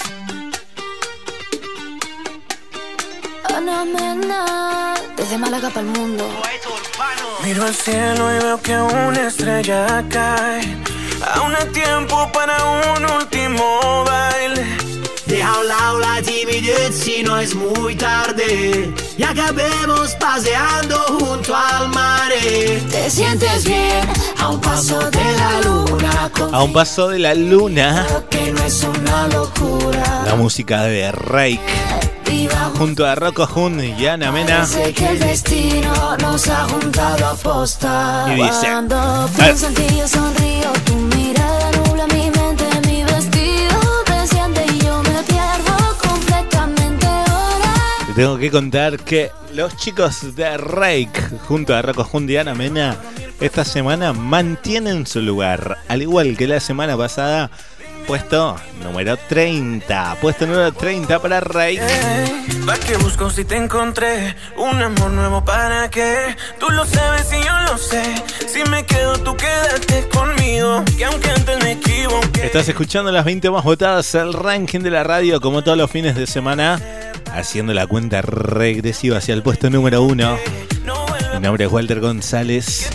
Ana Mena, desde Málaga para el mundo. Miro al cielo y veo que una estrella cae. Aún hay tiempo para un último baile. Deja a un lado la timidez si no es muy tarde y acabemos paseando junto al mar. Te sientes bien a un paso de la luna. A un paso de la luna. Que no es una locura. La música de Reik junto a Rocco Hun y Ana Mena. Parece que el destino nos ha juntado a posta. Y dice: cuando pienso en ti yo sonrío, tu mirada nubla mi mente, mi vestido te siente y yo me pierdo completamente ahora. Te tengo que contar que los chicos de Reik junto a Rocco Hun y Ana Mena esta semana mantienen su lugar, al igual que la semana pasada. Puesto número 30. Puesto número 30 para Reik. ¿Para qué busco si te encontré? Un amor nuevo para qué. Tú lo sabes y yo lo sé. Si me quedo tú quédate conmigo. Que aunque antes me equivoqué. Estás escuchando las 20 más votadas, el ranking de la radio, como todos los fines de semana, haciendo la cuenta regresiva hacia el puesto número 1. Mi nombre es Walter González.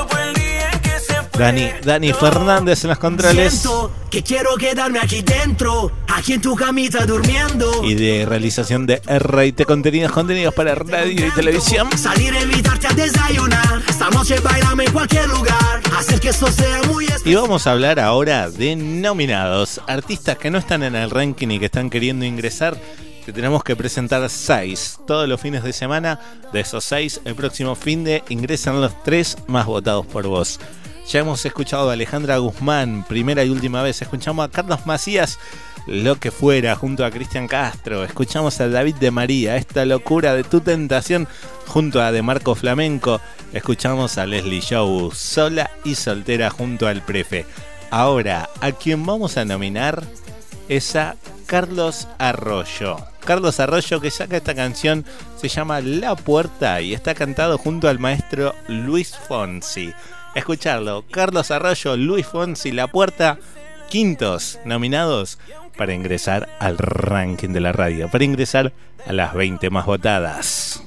Dani Fernández en los controles. Siento que quiero quedarme aquí dentro, aquí en tu camita durmiendo. Y de realización de RT contenidos para radio y televisión. Salir a invitarte a desayunar. Esta noche bailame en cualquier lugar. Hacer que esto sea muy especial. Y vamos a hablar ahora de nominados. Artistas que no están en el ranking y que están queriendo ingresar. Que tenemos que presentar 6 todos los fines de semana. De esos 6, el próximo fin de ingresan los 3 más votados por vos. Ya hemos escuchado a Alejandra Guzmán, primera y última vez. Escuchamos a Carlos Macías, Lo que fuera, junto a Cristian Castro. Escuchamos a David de María, Esta locura de tu tentación, junto a De Marco Flamenco. Escuchamos a Leslie Show, Sola y soltera, junto al Prefe. Ahora, a quien vamos a nominar es a Carlos Arroyo. Carlos Arroyo, que saca esta canción, se llama La Puerta y está cantado junto al maestro Luis Fonsi. Escucharlo, Carlos Arroyo, Luis Fonsi, La Puerta, quintos nominados para ingresar al ranking de la radio, para ingresar a las 20 más votadas.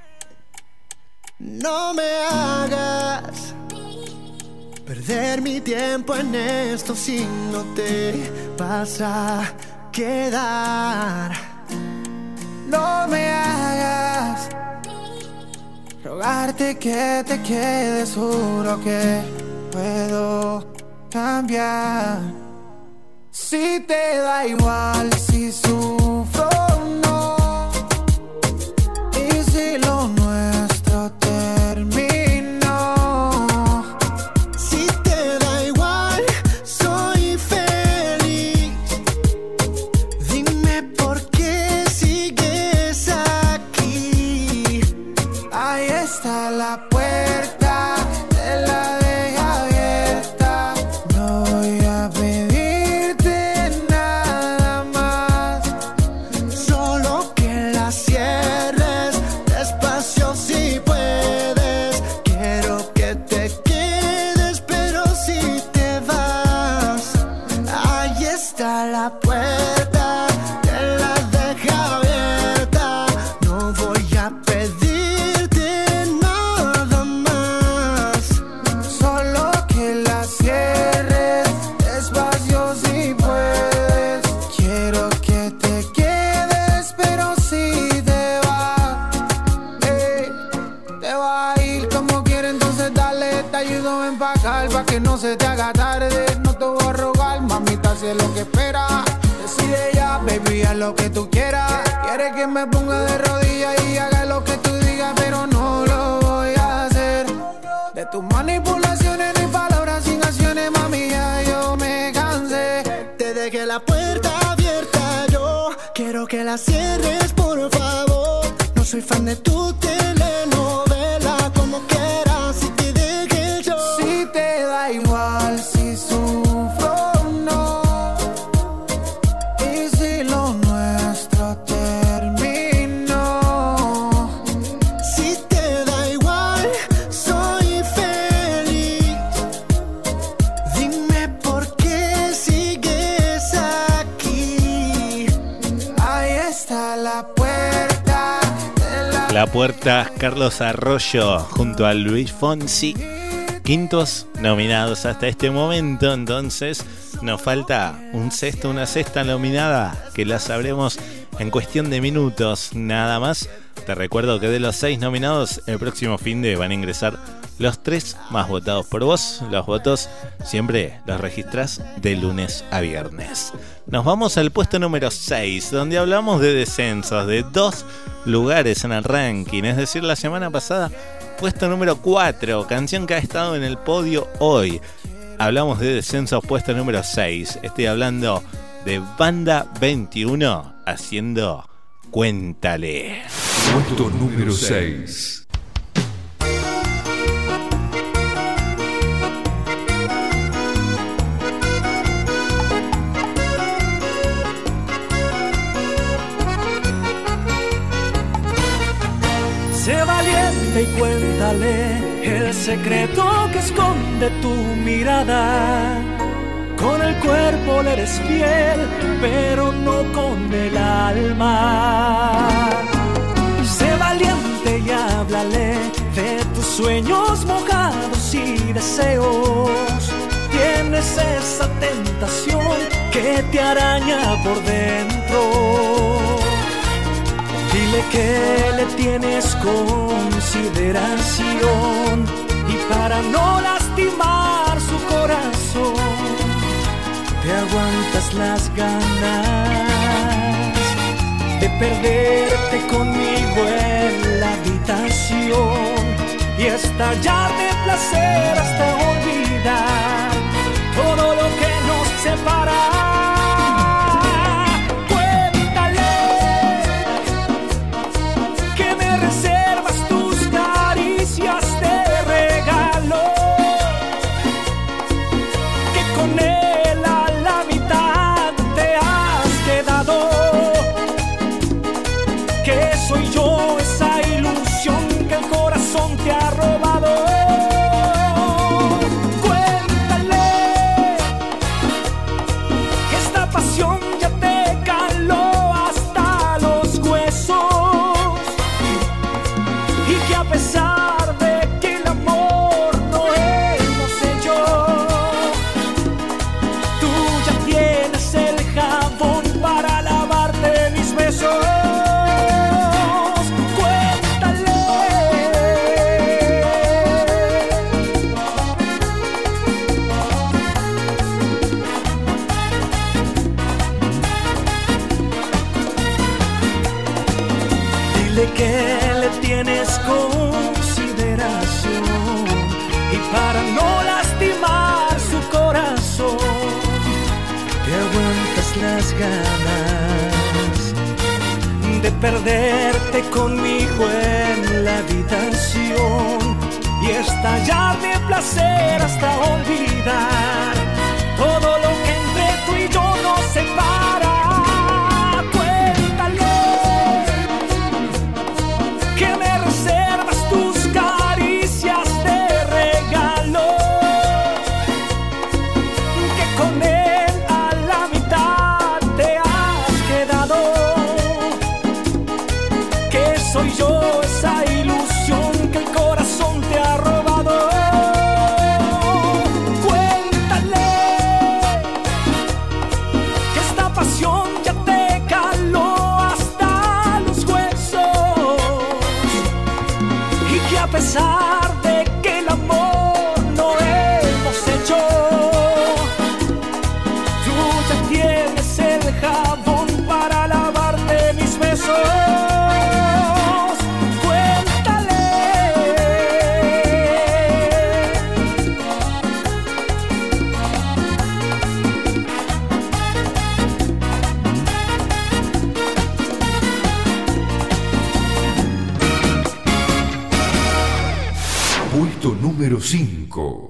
No me hagas perder mi tiempo en esto si no te vas a quedar. No me hagas rogarte que te quedes, juro que puedo cambiar. Si te da igual, si sufro o no, y si lo nuestro terminó. Si te da igual, soy feliz. Dime por qué sigues aquí. Ahí está la puerta, te la dejé abierta. No voy a pedirte nada más, solo que la cierres despacio si puedes. Quiero que te quedes, pero si te vas, ahí está la puerta, te la dejé abierta. No voy a pedirte nada más, solo que la cierres despacio si puedes. Quiero que te quedes, pero si te vas, te vas a ir como quieres, entonces dale, te ayudo a empacar pa' que no se te haga tarde. No te voy a rogar, mamita, si es lo que esperas. Decide ya, baby, haz lo que tú quieras. Quieres que me ponga de rodillas y haga lo que tú digas, pero no lo voy a hacer. De tus manipulaciones ni palabras sin acciones, mami, ya yo me cansé. Te dejé la puerta abierta, yo quiero que la cierres, por favor. No soy fan de tu telenovela, como quieras, si te dejé yo. Si te da igual, si sufro o no, y si lo nuestro terminó. Si te da igual, soy feliz. Dime por qué sigues aquí. la puerta Carlos Arroyo junto a Luis Fonsi. Quintos nominados hasta este momento, entonces nos falta una sexta nominada que la sabremos en cuestión de minutos nada más. Te recuerdo que de los 6 nominados, el próximo finde van a ingresar los 3 más votados por vos. Los votos siempre los registrás de lunes a viernes. Nos vamos al puesto número 6, donde hablamos de descensos de 2 lugares en el ranking. Es decir, la semana pasada, puesto número 4, canción que ha estado en el podio hoy. Hablamos de descensos, puesto número 6. Estoy hablando de Banda 21 haciendo Cuéntale. Puesto número 6. Sé valiente y cuéntale el secreto que esconde tu mirada. Con el cuerpo le eres fiel, pero no con el alma. Sé valiente y háblale de tus sueños mojados y deseos. Tienes esa tentación que te araña por dentro. Dile que le tienes consideración y para no lastimar su corazón te aguantas las ganas de perderte conmigo en la habitación y estallar de placer hasta olvidar todo lo que nos separa. Te ha robado. Cuéntale que esta pasión ya te caló hasta los huesos y que a pesar de que el amor no hemos hecho, tú ya tienes el jabón para lavarte mis besos. Que le tienes consideración y para no lastimar su corazón te aguantas las ganas de perderte conmigo en la habitación y estallar de placer hasta olvidar todo lo que entre tú y yo nos separa. Soy yo esa ilusión que el corazón te ha robado. Cuéntale que esta pasión ya te caló hasta los huesos y que a pesar de que el amor no hemos hecho, tú ya tienes el jabón para lavarte mis besos. Puesto número 5.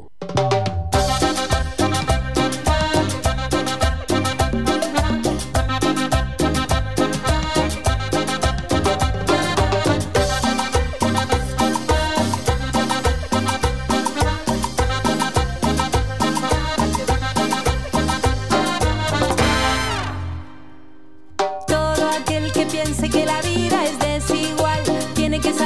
Todo aquel que piense que la vida es desigual tiene que saber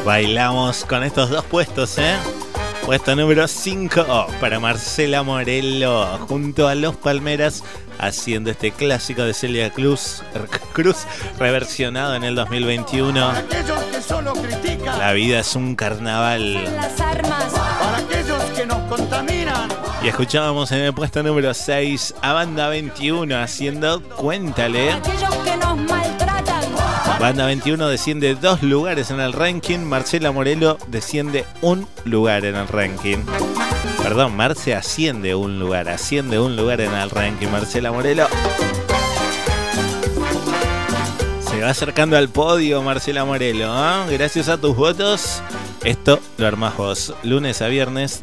Bailamos con estos dos puestos, ¿eh? Puesto número 5 para Marcela Morelo, junto a Los Palmeras, haciendo este clásico de Celia Cruz, reversionado en el 2021. Para aquellos que solo critican, La vida es un carnaval. Las armas. para aquellos que nos contaminan. Y escuchábamos en el puesto número 6 a Banda 21 haciendo Cuéntale. Aquellos que nos maltratan. Banda 21 desciende 2 lugares en el ranking. Marcela Morelo desciende 1 lugar en el ranking. Perdón, Marce asciende un lugar en el ranking. Marcela Morelo se va acercando al podio. Marcela Morelo, ¿eh? Gracias a tus votos. Esto lo armás vos. Lunes a viernes,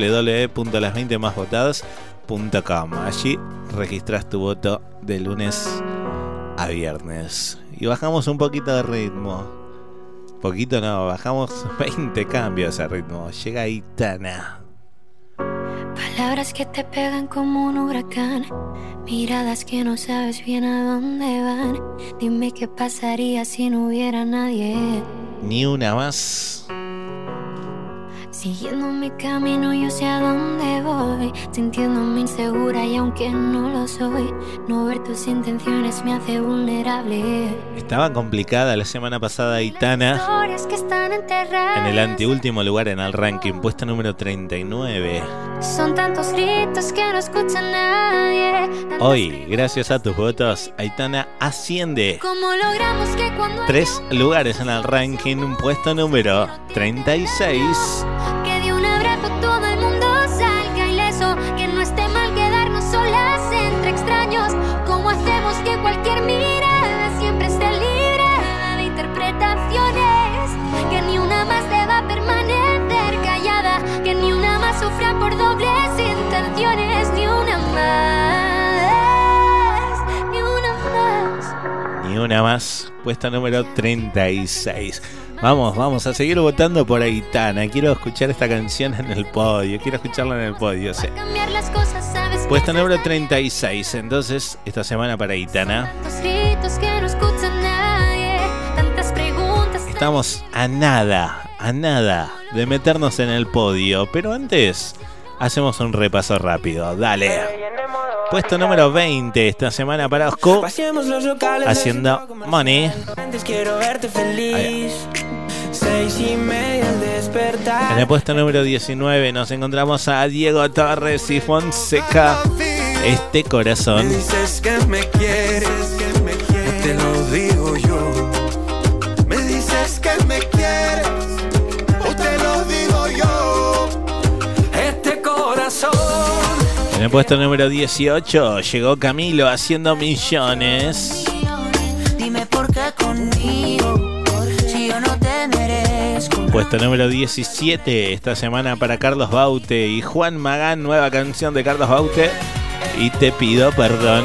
www.las20másvotadas.com. Allí registras tu voto de lunes a viernes. Y bajamos un poquito de ritmo. Poquito no, bajamos 20 cambios de ritmo. Llega Aitana. Palabras que te pegan como un huracán. Miradas que no sabes bien a dónde van. Dime qué pasaría si no hubiera nadie. Ni una más. Siguiendo mi camino yo sé a dónde voy. Sintiéndome insegura y aunque no lo soy, no ver tus intenciones me hace vulnerable. Estaba complicada la semana pasada Aitana. Historias que están enterradas. En el anteúltimo lugar en el ranking, puesto número 39. Son tantos gritos que no escucha nadie. Hoy, gracias a tus votos, Aitana asciende ¿Cómo logramos que cuando 3 lugares en el ranking, puesto número 36. que de un abrazo todo el mundo salga ileso? Que no esté mal quedarnos solas entre extraños. ¿Cómo hacemos que cualquier mirada siempre esté libre de interpretaciones? Que ni una más deba permanecer callada. Que ni una más sufra por dobles intenciones. Ni una más. Ni una más. Ni una más, puesto número 36. Vamos a seguir votando por Aitana. Quiero escuchar esta canción en el podio. Quiero escucharla en el podio. Sí. Cambiar las cosas, ¿sabes? Puesto número 36. Entonces, esta semana para Aitana. Tantos gritos que no escucha nadie. Tantas preguntas. Estamos a nada de meternos en el podio. Pero antes, hacemos un repaso rápido. Dale. Puesto número 20 esta semana para Oscu, haciendo Money. Quiero verte feliz. 6:30 al despertar. En el puesto número 19 nos encontramos a Diego Torres y Fonseca. Este corazón. Me dices que me quieres, no te lo digo yo. Me dices que me quieres, o te lo digo yo. Este corazón. En el puesto número 18 llegó Camilo haciendo Millones. Dime por qué conmigo, si yo no te merezco. Puesto número 17 esta semana para Carlos Baute y Juan Magán, nueva canción de Carlos Baute, y Te pido perdón.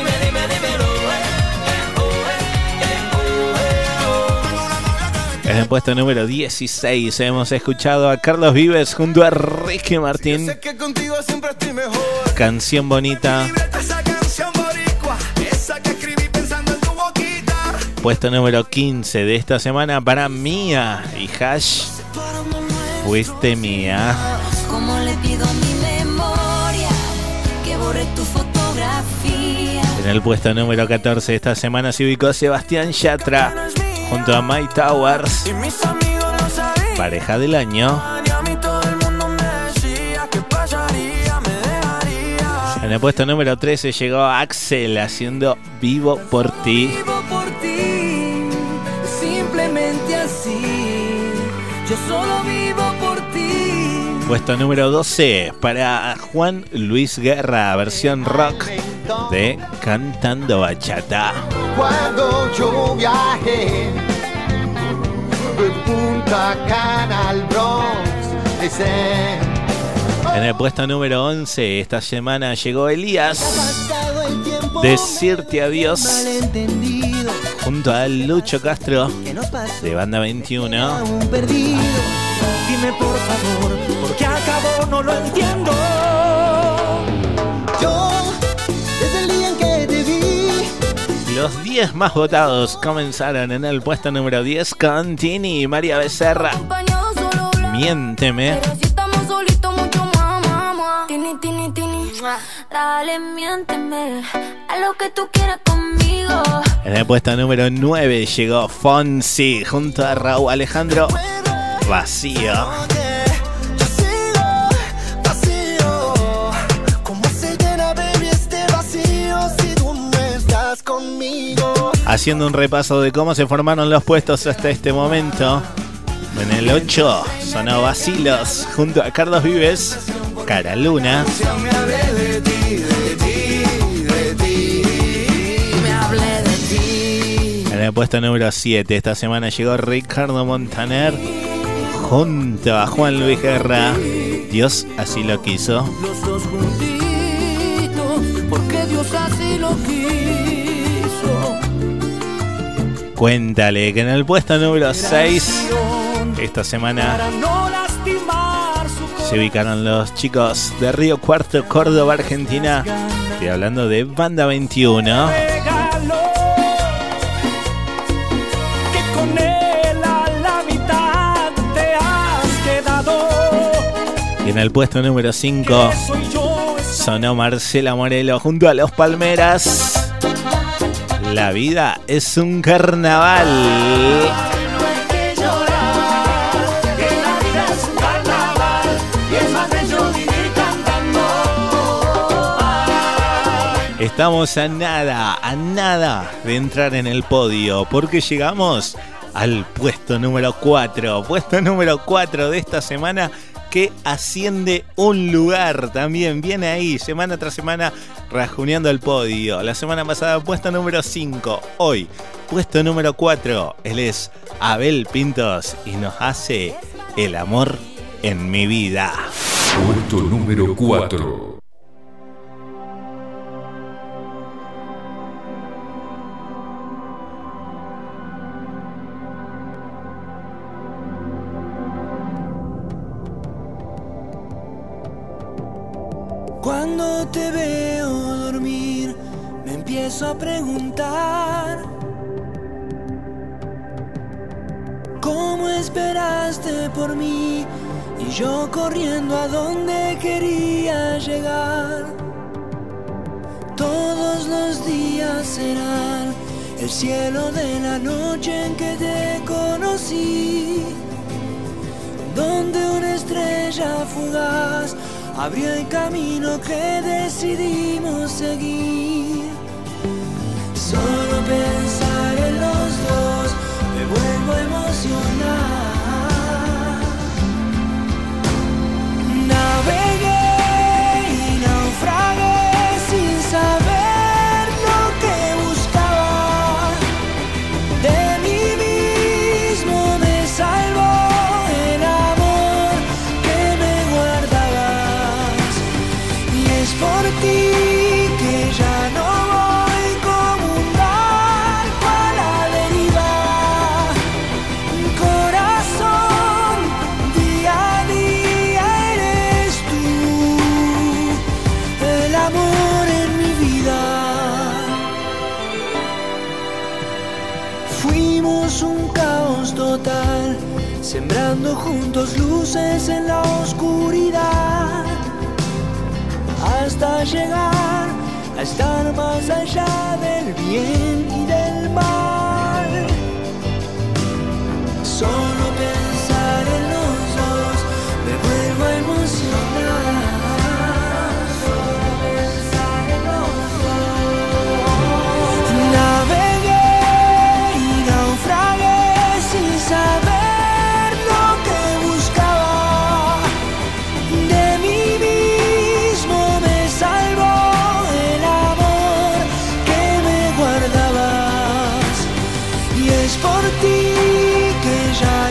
En el puesto número 16 hemos escuchado a Carlos Vives junto a Ricky Martin. Sé que contigo siempre estoy mejor. Canción bonita. Esa canción boricua, esa que escribí pensando en tu boquita. Puesto número 15 de esta semana para Mía y Hash. Fuiste mía. Como le pido a mi memoria que borre tu fotografía. En el puesto número 14 de esta semana se ubicó Sebastián Yatra junto a My Towers. Y mis amigos lo sabían. Pareja del año. Y a mí todo el mundo me decía que pasaría, me dejaría. En el puesto número 13 llegó Axel haciendo Vivo por ti. Vivo por ti, simplemente así. Yo solo vivo por ti. Puesto número 12 para Juan Luis Guerra, versión rock de Cantando Bachata. Cuando yo viajé de Punta Cana al Bronx, ese En el puesto número 11 esta semana llegó Elías, Decirte Adiós, junto a Lucho Castro de Banda 21. Dime por favor, ¿por qué acabó? No lo entiendo. yo, desde el día en que te vi, Los 10 10 más votados comenzaron en el puesto número 10 con Tini y María Becerra. Miénteme. Pero si estamos solitos, mucho más, mamá. Tini, tini, tini. Dale, miénteme. A lo que tú quieras conmigo. En el puesto número 9 llegó Fonsi junto a Raúl Alejandro. Vacío. Yo sigo vacío. ¿Cómo se llena, baby, este vacío si tú no estás conmigo? Haciendo un repaso de cómo se formaron los puestos hasta este momento. En el 8 sonó Vacilos junto a Carlos Vives, Cara Luna. Me hablé de ti, de ti, de ti. Me hablé de ti. En el puesto número 7 esta semana llegó Ricardo Montaner junto a Juan Luis Guerra. Dios así lo quiso. Los dos juntitos, porque Dios así lo quiso. Cuéntale que en el puesto número 6 esta semana se ubicaron los chicos de Río Cuarto, Córdoba, Argentina. Estoy hablando de Banda 21. Y en el puesto número 5 sonó Marcela Morelo junto a Los Palmeras. La vida es un carnaval. Estamos a nada de entrar en el podio, porque llegamos al puesto número 4. Puesto número 4 de esta semana, que asciende un lugar también. Viene ahí semana tras semana rajuneando el podio. La semana pasada puesto número 5. Hoy puesto número 4. Él es Abel Pintos y nos hace El amor en mi vida. Puesto número 4. Cuando te veo dormir, me empiezo a preguntar ¿cómo esperaste por mí? Y yo corriendo a donde quería llegar. Todos los días serán el cielo de la noche en que te conocí, donde una estrella fugaz abrió el camino que decidimos seguir. Solo pensar en los dos me vuelvo a emocionar. Navegué y naufragué sin saber lo que buscaba. De mí mismo me salvó el amor que me guardabas. Y es por ti que ya no voy como un barco a la deriva. Corazón, día a día eres tú, el amor en mi vida. Fuimos un caos total, sembrando juntos luces en la oscuridad, hasta llegar a estar más allá del bien y del mal. Solo pensar en los dos me vuelvo a emocionar. Solo pensar en los dos. Navegué y naufragué sin saber lo que buscaba. De mí mismo me salvó el amor que me guardabas. Y es por ti que ya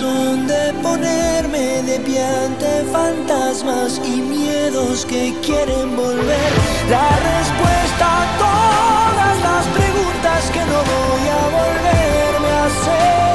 razón de ponerme de pie ante fantasmas y miedos que quieren volver. La respuesta a todas las preguntas que no voy a volverme a hacer.